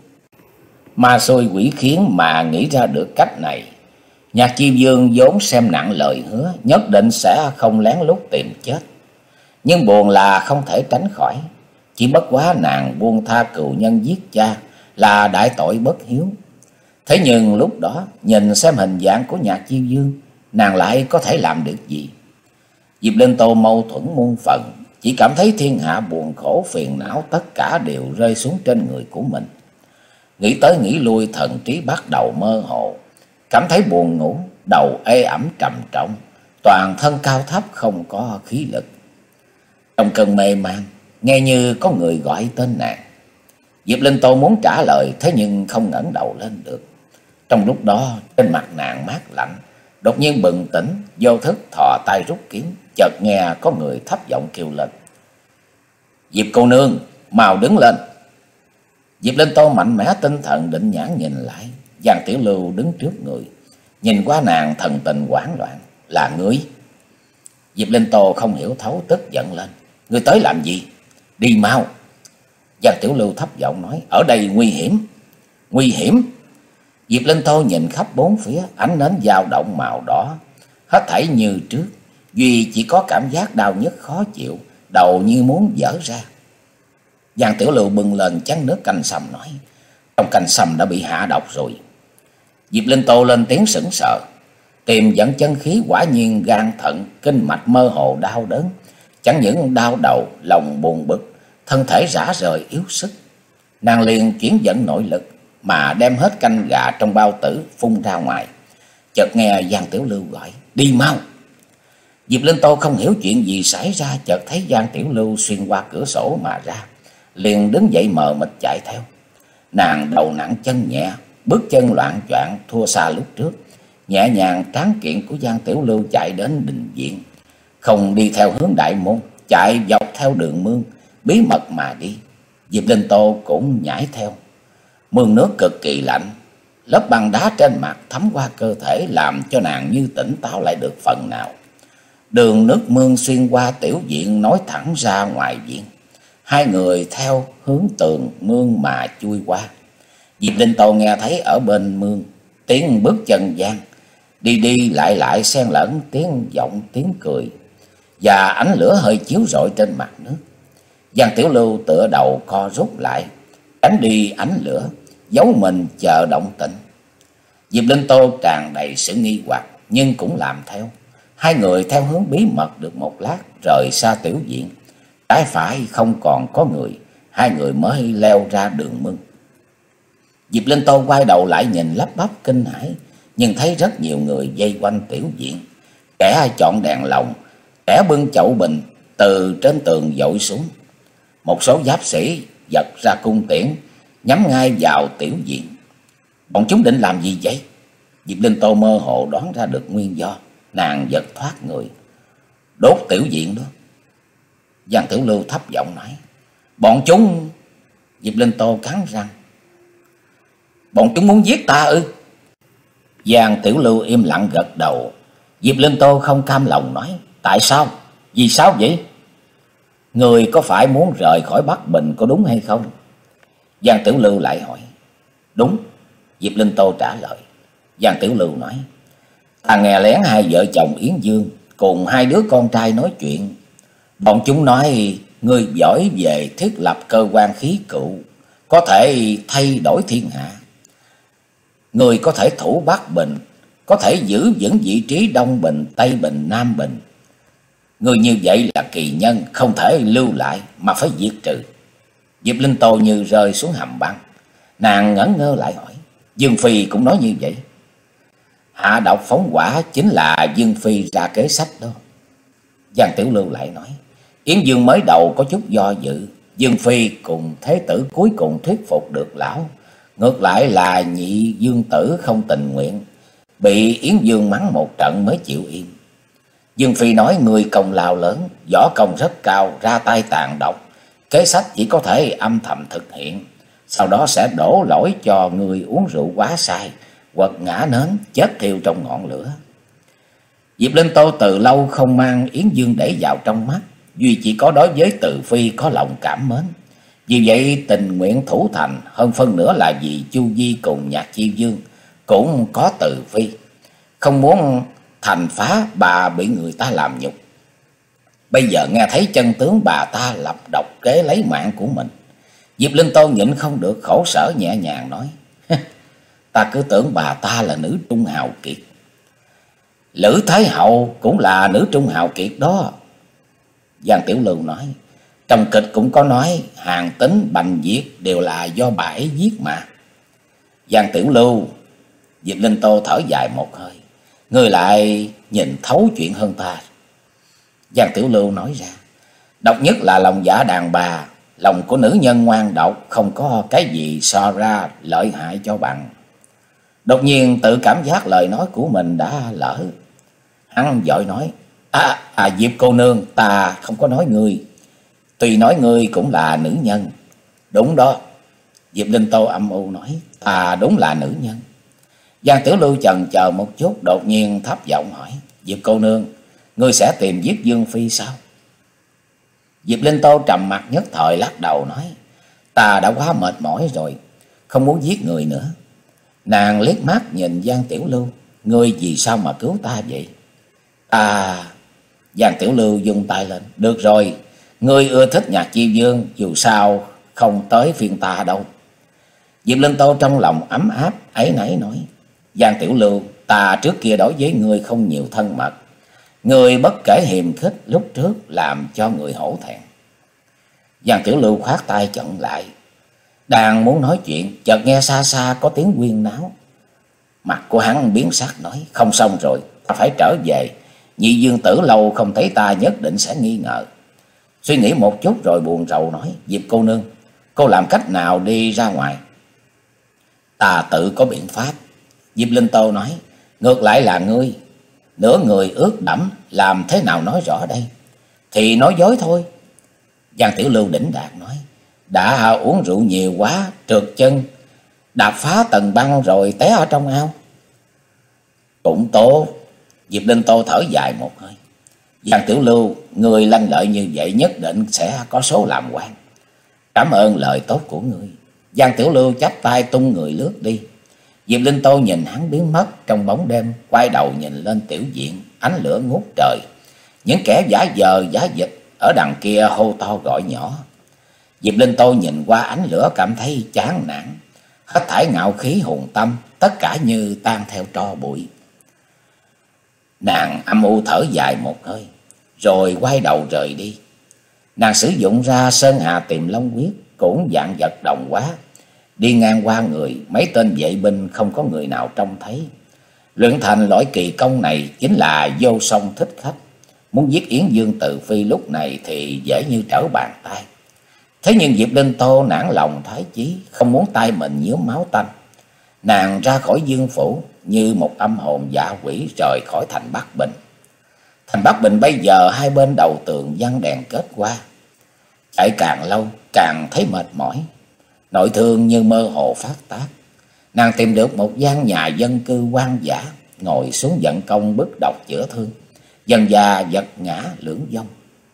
Ma xui quỷ khiến mà nghĩ ra được cách này. Nhạc Chi Dương vốn xem nặng lời hứa, nhất định sẽ không lén lút tìm chết. Nhưng buồn là không thể tránh khỏi. Chỉ bất quá nàng buông tha cừu nhân giết cha là đại tội bất hiếu. Thế nhưng lúc đó nhìn xem hình dạng của Nhạc Chi Dương, nàng lại có thể làm được gì? Diệp Linh Tô mâu thuẫn muôn phần, chỉ cảm thấy thiên hạ buồn khổ phiền não tất cả đều rơi xuống trên người của mình. Nghĩ tới nghĩ lui, thần trí bắt đầu mơ hồ, cảm thấy buồn ngủ, đầu ê ẩm trầm trọng, toàn thân cao thấp không có khí lực. Trong cơn mê man, nghe như có người gọi tên nàng. Diệp Linh Tô muốn trả lời, thế nhưng không ngẩng đầu lên được. Trong lúc đó trên mặt nàng mát lạnh, đột nhiên bừng tỉnh, vô thức thò tay rút kiếm, chợt nghe có người thấp giọng kêu lên: Diệp cô nương, mau đứng lên. Diệp Linh Tô mạnh mẽ tinh thần định nhãn nhìn lại, Giang Tiểu Lưu đứng trước người, nhìn qua nàng thần tình hoảng loạn: là ngươi? Diệp Linh Tô không hiểu thấu, tức giận lên: ngươi tới làm gì? Đi mau. Giang Tiểu Lưu thấp giọng nói: ở đây nguy hiểm. Nguy hiểm? Diệp Linh Tô nhìn khắp bốn phía, ánh nến dao động màu đỏ, hết thảy như trước, duy chỉ có cảm giác đau nhức khó chịu, đầu như muốn vỡ ra. Giang Tiểu Lưu bưng lên chén nước canh sâm nói: trong canh sâm đã bị hạ độc rồi. Diệp Linh Tô lên tiếng sững sờ, tìm dẫn chân khí, quả nhiên gan thận kinh mạch mơ hồ đau đớn, chẳng những đau đầu, lòng buồn bực, thân thể rã rời yếu sức. Nàng liền chuyển dẫn nội lực mà đem hết canh gà trong bao tử phun ra ngoài. Chợt nghe Giang Tiểu Lưu gọi: đi mau. Diệp Linh Tô không hiểu chuyện gì xảy ra, chợt thấy Giang Tiểu Lưu xuyên qua cửa sổ mà ra, liền đứng dậy mờ mịt chạy theo. Nàng đầu nặng chân nhẹ, bước chân loạng choạng thua xa lúc trước, nhẹ nhàng tráng kiện của Giang Tiểu Lưu chạy đến đình viện, không đi theo hướng đại môn, chạy dọc theo đường mương bí mật mà đi. Diệp Linh Tô cũng nhảy theo. Mương nước cực kỳ lạnh, lớp băng đá trên mặt thấm qua cơ thể làm cho nàng như tỉnh táo lại được phần nào. Đường nước mương xuyên qua tiểu viện nối thẳng ra ngoài viện. Hai người theo hướng tường mương mà chui qua. Diệp Linh Tô nghe thấy ở bên mương tiếng bước chân gian, đi đi lại lại xen lẫn tiếng giọng tiếng cười, và ánh lửa hơi chiếu rọi trên mặt nước. Giang Tiểu Lưu tựa đầu co rút lại, tránh đi ánh lửa, giấu mình chờ động tĩnh. Diệp Linh Tô tràn đầy sự nghi hoặc nhưng cũng làm theo. Hai người theo hướng bí mật được một lát, rời xa tiểu viện, trái phải không còn có người, hai người mới leo ra đường mương. Diệp Linh Tô quay đầu lại nhìn lắp bắp kinh hãi, nhưng thấy rất nhiều người vây quanh tiểu viện, kẻ chọn đèn lồng, kẻ bưng chậu bình từ trên tường dội xuống. Một số giáp sĩ giật ra cung tiễn nhắm ngay vào tiểu viện. Bọn chúng định làm gì vậy? Diệp Linh Tô mơ hồ đoán ra được nguyên do, nàng giật thoát người. Đốt tiểu viện đó. Giang Tiểu Lưu thấp giọng nói. Bọn chúng... Diệp Linh Tô cắn răng. Bọn chúng muốn giết ta ư? Giang Tiểu Lưu im lặng gật đầu. Diệp Linh Tô không cam lòng nói. Tại sao? Vì sao vậy? Người có phải muốn rời khỏi Bắc Bình có đúng hay không? Giang Tiểu Lưu lại hỏi. Đúng. Diệp Linh Tô trả lời. Giang Tiểu Lưu nói. Ta nghe lén hai vợ chồng Yến Dương cùng hai đứa con trai nói chuyện. Bọn chúng nói người giỏi về thiết lập cơ quan khí cụ, có thể thay đổi thiên hạ. Người có thể thủ Bắc Bình, có thể giữ vững vị trí Đông Bình, Tây Bình, Nam Bình. Người như vậy là kỳ nhân, không thể lưu lại mà phải diệt trừ. Diệp Linh Tô như rơi xuống hầm băng. Nàng ngẩn ngơ lại hỏi. Dương Phi cũng nói như vậy? Hạ độc phóng hỏa chính là Dương Phi ra kế sách đó. Giang Tiểu Lưu lại nói. Yến Dương mới đầu có chút do dự. Dương Phi cùng thế tử cuối cùng thuyết phục được lão. Ngược lại là nhị Dương Tử không tình nguyện, bị Yến Dương mắng một trận mới chịu im. Dương Phi nói người công lao lớn, võ công rất cao, ra tay tàn độc. Kế sách chỉ có thể âm thầm thực hiện, sau đó sẽ đổ lỗi cho người uống rượu quá say, quật ngã nến, chết thiêu trong ngọn lửa. Diệp Linh Tô từ lâu không mang Yến Dương để vào trong mắt, duy chỉ có đối với Từ Phi có lòng cảm mến. Vì vậy tình nguyện thủ thành, hơn phân nữa là vì Chu Di cùng Nhạc Chiêu Dương cũng có Từ Phi, không muốn thành phá bà bị người ta làm nhục. Bây giờ nghe thấy chân tướng bà ta lập độc kế lấy mạng của mình, Diệp Linh Tô nhịn không được khổ sở nhẹ nhàng nói. Ta cứ tưởng bà ta là nữ trung hào kiệt. Lữ Thái Hậu cũng là nữ trung hào kiệt đó. Giang Tiểu Lưu nói. Trong kịch cũng có nói Hàn Tín, Bành Diệt đều là do bà ấy giết mà. Giang Tiểu Lưu. Diệp Linh Tô thở dài một hơi. Ngươi lại nhìn thấu chuyện hơn ta. Giang Tiểu Lưu nói ra. Độc nhất là lòng dạ đàn bà. Lòng của nữ nhân ngoan độc, không có cái gì so ra lợi hại cho bằng. Đột nhiên tự cảm giác lời nói của mình đã lỡ. Hắn vội nói. À, à Diệp cô nương, ta không có nói ngươi. Tuy nói ngươi cũng là nữ nhân. Đúng đó. Diệp Linh Tô âm u nói. Ta đúng là nữ nhân. Giang Tiểu Lưu chần chờ một chút, đột nhiên thấp giọng hỏi. Diệp cô nương, ngươi sẽ tìm giết Dương Phi sao? Diệp Linh Tô trầm mặt nhất thời lắc đầu nói. Ta đã quá mệt mỏi rồi, không muốn giết người nữa. Nàng liếc mắt nhìn Giang Tiểu Lưu. Ngươi vì sao mà cứu ta vậy? Ta... Giang Tiểu Lưu vung tay lên. Được rồi, ngươi ưa thích Nhạc Chiêu Dương, dù sao không tới phiên ta đâu. Diệp Linh Tô trong lòng ấm áp ấy nấy nói. Giang Tiểu Lưu, ta trước kia đối với ngươi không nhiều thân mật. Ngươi bất kể hiềm khích lúc trước làm cho người hổ thẹn. Giang Tiểu Lưu khoát tay chặn lại. Đang muốn nói chuyện, chợt nghe xa xa có tiếng huyên náo. Mặt của hắn biến sắc nói. Không xong rồi, ta phải trở về. Nhị Dương Tử lâu không thấy ta nhất định sẽ nghi ngờ. Suy nghĩ một chút rồi buồn rầu nói. Diệp cô nương, cô làm cách nào đi ra ngoài? Ta tự có biện pháp. Diệp Linh Tô nói. Ngược lại là ngươi, nửa người ướt đẫm, làm thế nào nói rõ đây? Thì nói dối thôi. Giang Tiểu Lưu đỉnh đạt nói. Đã uống rượu nhiều quá, trượt chân, đạp phá tầng băng rồi té ở trong ao. Cũng tốt. Diệp Linh Tô thở dài một hơi. Giang Tiểu Lưu, người lanh lợi như vậy nhất định sẽ có số làm quan. Cảm ơn lời tốt của ngươi. Giang Tiểu Lưu chắp tay tung người lướt đi. Diệp Linh Tô nhìn hắn biến mất trong bóng đêm, quay đầu nhìn lên tiểu viện, ánh lửa ngút trời. Những kẻ giả vờ giả vịt ở đằng kia hô to gọi nhỏ. Diệp Linh Tô nhìn qua ánh lửa cảm thấy chán nản, hết thảy ngạo khí hùng tâm, tất cả như tan theo tro bụi. Nàng âm u thở dài một hơi, rồi quay đầu rời đi. Nàng sử dụng ra Sơn Hà Tìm Long Quyết, cũng dạng vật đồng quá. Đi ngang qua người, mấy tên vệ binh không có người nào trông thấy. Luyện thành loại kỳ công này chính là vô song thích khách. Muốn giết Yến Dương Từ Phi lúc này thì dễ như trở bàn tay. Thế nhưng Diệp Linh Tô nản lòng thái chí, không muốn tay mình nhuốm máu tanh. Nàng ra khỏi Dương phủ như một âm hồn dạ quỷ rời khỏi thành Bắc Bình. Thành Bắc Bình bây giờ hai bên đầu tường văng đèn kết qua. Chạy càng lâu càng thấy mệt mỏi, nội thương như mơ hồ phát tác. Nàng tìm được một gian nhà dân cư hoang dã, ngồi xuống vận công bức độc chữa thương, dần dà vật ngã lưỡng vong.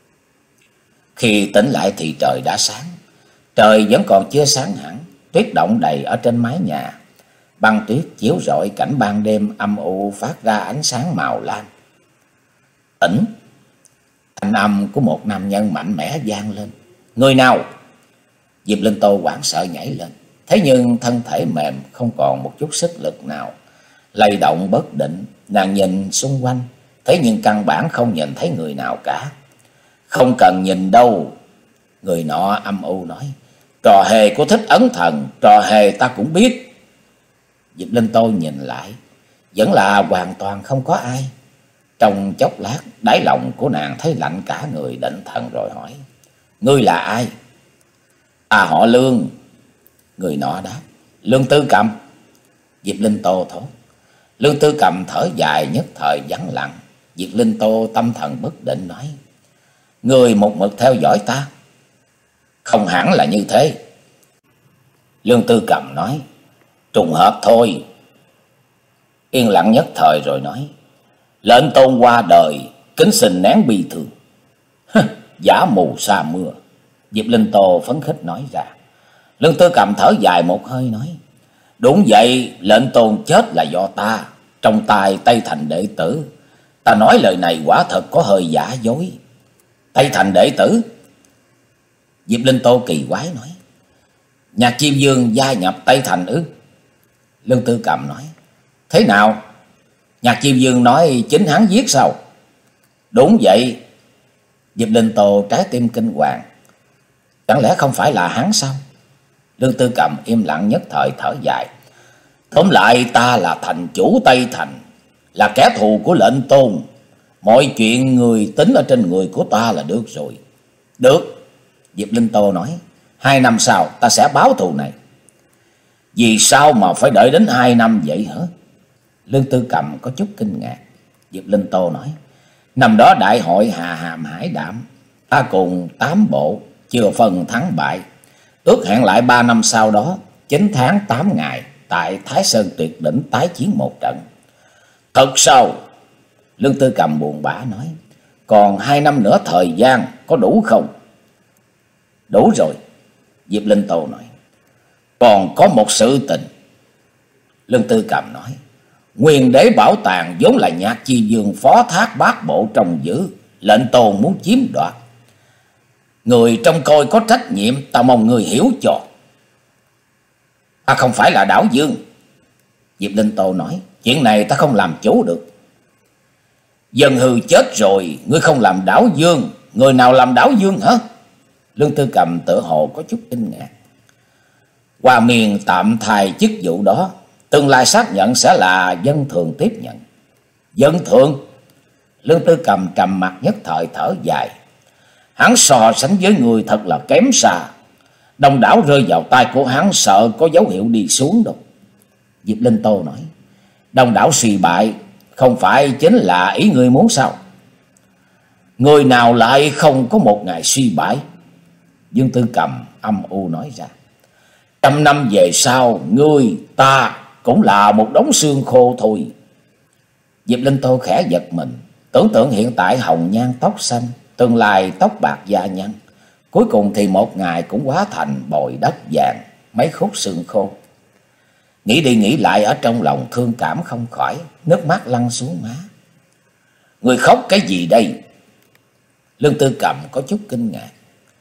Khi tỉnh lại thì trời đã sáng. Trời vẫn còn chưa sáng hẳn, tuyết động đầy ở trên mái nhà. Băng tuyết chiếu rọi cảnh ban đêm âm u phát ra ánh sáng màu lam. Tỉnh! Thanh âm của một nam nhân mạnh mẽ vang lên. Người nào? Diệp Linh Tô hoảng sợ nhảy lên. Thế nhưng thân thể mềm không còn một chút sức lực nào, lay động bất định. Nàng nhìn xung quanh, thế nhưng căn bản không nhìn thấy người nào cả. Không cần nhìn đâu, người nọ âm u nói. Trò hề của Thích Ấn Thần, trò hề ta cũng biết. Diệp Linh Tô nhìn lại, vẫn là hoàn toàn không có ai. Trong chốc lát, đáy lòng của nàng thấy lạnh cả người, định thần rồi hỏi. Ngươi là ai? À, họ Lương. Người nọ đáp. Lương Tư Cầm. Diệp Linh Tô thốt. Lương Tư Cầm thở dài nhất thời vắng lặng. Diệp Linh Tô tâm thần bất định nói. Ngươi một mực theo dõi ta? Không hẳn là như thế. Lương Tư Cầm nói. Trùng hợp thôi. Yên lặng nhất thời rồi nói. Lệnh Tôn qua đời, kính xin nén bi thương. Giả mù sa mưa. Diệp Linh Tô phấn khích nói ra. Lương Tư Cầm thở dài một hơi nói. Đúng vậy, lệnh Tôn chết là do ta, trong tay Tây Thành đệ tử. Ta nói lời này quả thật có hơi giả dối. Tây Thành đệ tử? Diệp Linh Tô kỳ quái nói. Nhạc Chiêm Dương gia nhập Tây Thành ư? Lương Tư Cầm nói. Thế nào? Nhạc Chiêm Dương nói chính hắn giết sao? Đúng vậy. Diệp Linh Tô trái tim kinh hoàng. Chẳng lẽ không phải là hắn sao? Lương Tư Cầm im lặng nhất thời thở dài. Tóm lại ta là thành chủ Tây Thành, là kẻ thù của lệnh Tôn. Mọi chuyện người tính ở trên người của ta là được rồi. Được. Diệp Linh Tô nói. Hai năm sau ta sẽ báo thù này. Vì sao mà phải đợi đến hai năm vậy hả? Lương Tư Cầm có chút kinh ngạc. Diệp Linh Tô nói. Năm đó đại hội Hà Hàm Hải Đảm, ta cùng tám bộ chưa phân thắng bại, ước hẹn lại ba năm sau đó, chín tháng tám ngày, tại Thái Sơn Tuyệt Đỉnh tái chiến một trận. Thật sao? Lương Tư Cầm buồn bã nói. Còn hai năm nữa thời gian có đủ không? Đủ rồi. Diệp Linh Tô nói. Còn có một sự tình. Lương Tư Cầm nói. Nguyên đế bảo tàng vốn là Nhạc Chi Dương phó thác bát bộ trông giữ, lệnh Tôn muốn chiếm đoạt. Người trông coi có trách nhiệm, ta mong người hiểu cho. Ta không phải là Đảo Dương. Diệp Linh Tô nói. Chuyện này ta không làm chủ được. Dân hư chết rồi, ngươi không làm Đảo Dương, người nào làm Đảo Dương hả? Lương Tư Cầm tự hồ có chút kinh ngạc. Hoa Miên tạm thay chức vụ đó, tương lai xác nhận sẽ là dân thường tiếp nhận. Dân thường? Lương Tư Cầm trầm mặt nhất thời thở dài. Hắn so sánh với người thật là kém xa. Đông đảo rơi vào tay của hắn sợ có dấu hiệu đi xuống đâu. Diệp Linh Tô nói. Đông đảo suy bại không phải chính là ý người muốn sao? Người nào lại không có một ngày suy bại? Dương Tư Cầm âm u nói ra. Trăm năm về sau, ngươi ta cũng là một đống xương khô thôi. Diệp Linh Tô khẽ giật mình, tưởng tượng hiện tại hồng nhan tóc xanh, tương lai tóc bạc da nhăn, cuối cùng thì một ngày cũng hóa thành bồi đất vàng, mấy khúc xương khô. Nghĩ đi nghĩ lại ở trong lòng thương cảm không khỏi, nước mắt lăn xuống má. Người khóc cái gì đây? Lương Tư Cầm có chút kinh ngạc.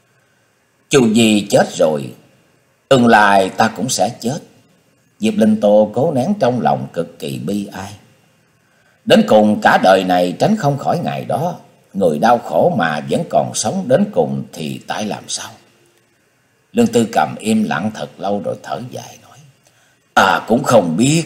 Chu Di chết rồi, tương lai ta cũng sẽ chết. Diệp Linh Tô cố nén trong lòng cực kỳ bi ai. Đến cùng cả đời này tránh không khỏi ngày đó. Người đau khổ mà vẫn còn sống đến cùng thì tại làm sao? Lương Tư Cầm im lặng thật lâu rồi thở dài nói. Ta cũng không biết.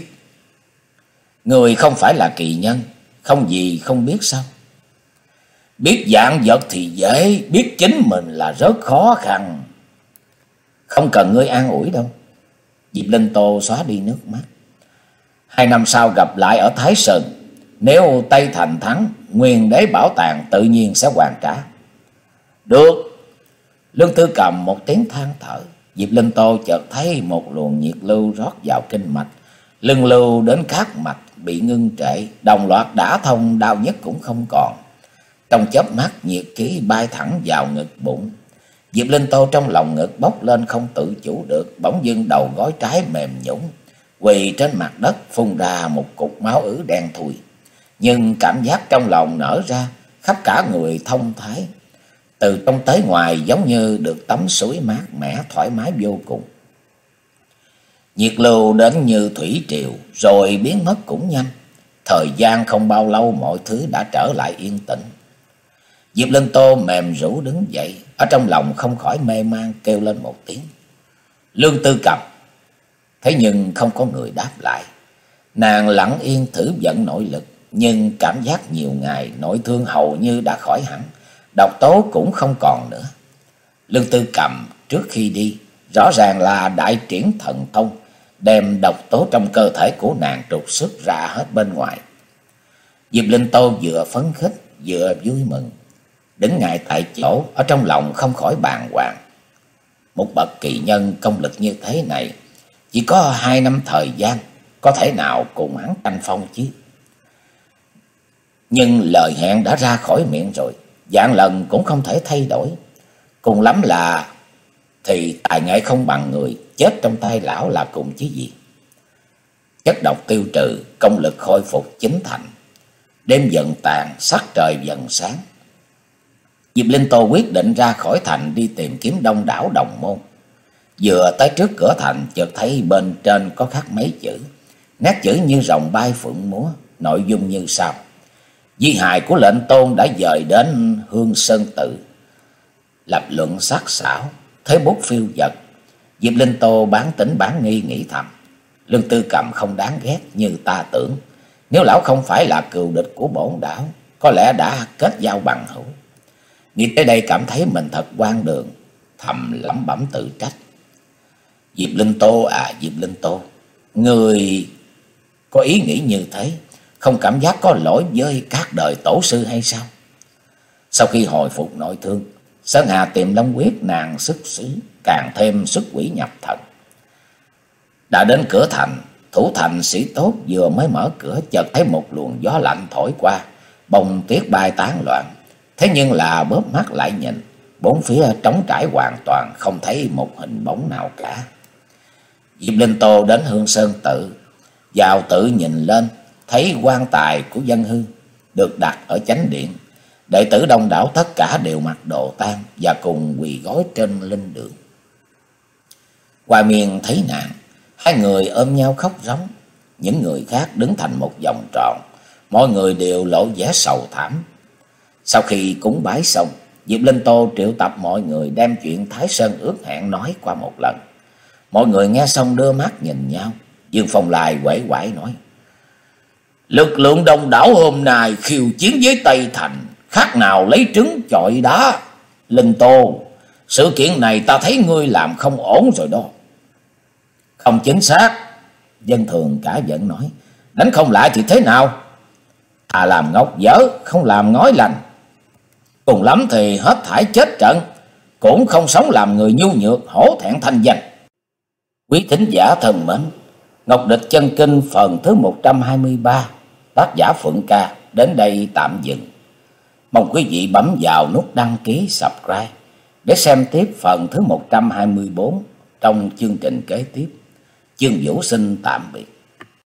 Người không phải là kỳ nhân, không gì không biết sao? Biết dạng vật thì dễ, biết chính mình là rất khó khăn. Không cần ngươi an ủi đâu. Diệp Linh Tô xóa đi nước mắt. Hai năm sau gặp lại ở Thái Sơn, nếu Tây Thành thắng, nguyên đế bảo tàng tự nhiên sẽ hoàn trả. Được. Lương Tư Cầm một tiếng than thở. Diệp Linh Tô chợt thấy một luồng nhiệt lưu rót vào kinh mạch, lưng lưu đến các mạch bị ngưng trệ, đồng loạt đã thông, đau nhức cũng không còn. Trong chớp mắt nhiệt khí bay thẳng vào ngực bụng. Diệp Linh Tô trong lòng ngực bốc lên không tự chủ được, bỗng dưng đầu gối trái mềm nhũn, quỳ trên mặt đất phun ra một cục máu ứ đen thui. Nhưng cảm giác trong lòng nở ra, khắp cả người thông thái, từ trong tới ngoài giống như được tắm suối mát mẻ thoải mái vô cùng. Nhiệt lưu đến như thủy triều rồi biến mất cũng nhanh. Thời gian không bao lâu mọi thứ đã trở lại yên tĩnh. Diệp Linh Tô mềm rũ đứng dậy, ở trong lòng không khỏi mê man kêu lên một tiếng. Lương Tư Cầm. Thế nhưng không có người đáp lại. Nàng lặng yên thử vận nội lực, nhưng cảm giác nhiều ngày nội thương hầu như đã khỏi hẳn, độc tố cũng không còn nữa. Lương Tư Cầm trước khi đi rõ ràng là đại triển thần thông, đem độc tố trong cơ thể của nàng trục xuất ra hết bên ngoài. Diệp Linh Tô vừa phấn khích vừa vui mừng, đứng ngại tại chỗ, ở trong lòng không khỏi bàng hoàng. Một bậc kỳ nhân công lực như thế này, chỉ có hai năm thời gian, có thể nào cùng hắn tranh phong chứ? Nhưng lời hẹn đã ra khỏi miệng rồi, vạn lần cũng không thể thay đổi. Cùng lắm là thì tài nghệ không bằng người, chết trong tay lão là cùng chứ gì. Chất độc tiêu trừ, công lực khôi phục chính thành. Đêm dần tàn, sắc trời dần sáng. Diệp Linh Tô quyết định ra khỏi thành đi tìm kiếm đông đảo đồng môn. Vừa tới trước cửa thành chợt thấy bên trên có khắc mấy chữ, nét chữ như rồng bay phượng múa, nội dung như sau. Di hài của lệnh tôn đã dời đến Hương Sơn Tự, lập luận sắc sảo, thế bút phiêu dật. Diệp Linh Tô bán tính bán nghi nghĩ thầm, Lương Tư Cầm không đáng ghét như ta tưởng. Nếu lão không phải là cừu địch của bổn đảo, có lẽ đã kết giao bằng hữu. Nghĩ tới đây cảm thấy mình thật hoang đường, thầm lẩm bẩm tự trách. Diệp Linh Tô à Diệp Linh Tô, người có ý nghĩ như thế, không cảm giác có lỗi với các đời tổ sư hay sao? Sau khi hồi phục nội thương, Sơn Hà tìm Long Quyết nàng sức xứ, càng thêm sức quỷ nhập thần. Đã đến cửa thành, thủ thành sĩ tốt vừa mới mở cửa chợt thấy một luồng gió lạnh thổi qua, bông tuyết bay tán loạn. Thế nhưng là bóp mắt lại nhìn, bốn phía trống trải hoàn toàn, không thấy một hình bóng nào cả. Diệp Linh Tô đến Hương Sơn Tự, vào tự nhìn lên, thấy quan tài của dân hư được đặt ở chánh điện. Đệ tử đông đảo tất cả đều mặc đồ tang và cùng quỳ gối trên linh đường. Ngoài miền thấy nạn, hai người ôm nhau khóc rống. Những người khác đứng thành một vòng tròn, mọi người đều lộ vẻ sầu thảm. Sau khi cúng bái xong, Diệp Linh Tô triệu tập mọi người đem chuyện Thái Sơn ước hẹn nói qua một lần. Mọi người nghe xong đưa mắt nhìn nhau. Dương Phong Lai quể quải nói, lực lượng đông đảo hôm nay khiêu chiến với Tây Thành, khác nào lấy trứng chọi đá. Linh Tô, sự kiện này ta thấy ngươi làm không ổn rồi đó. Không chính xác. Dân thường cả giận nói, đánh không lại thì thế nào? Thà làm ngốc dở, không làm ngói lành. Cùng lắm thì hết thảy chết trận, cũng không sống làm người nhu nhược hổ thẹn thanh danh. Quý thính giả thân mến, Ngọc Địch Chân Kinh phần thứ một trăm hai mươi ba, tác giả Phượng Ca đến đây tạm dừng. Mong quý vị bấm vào nút đăng ký subscribe để xem tiếp phần thứ một trăm hai mươi bốn trong chương trình kế tiếp. Chương Vũ xin tạm biệt.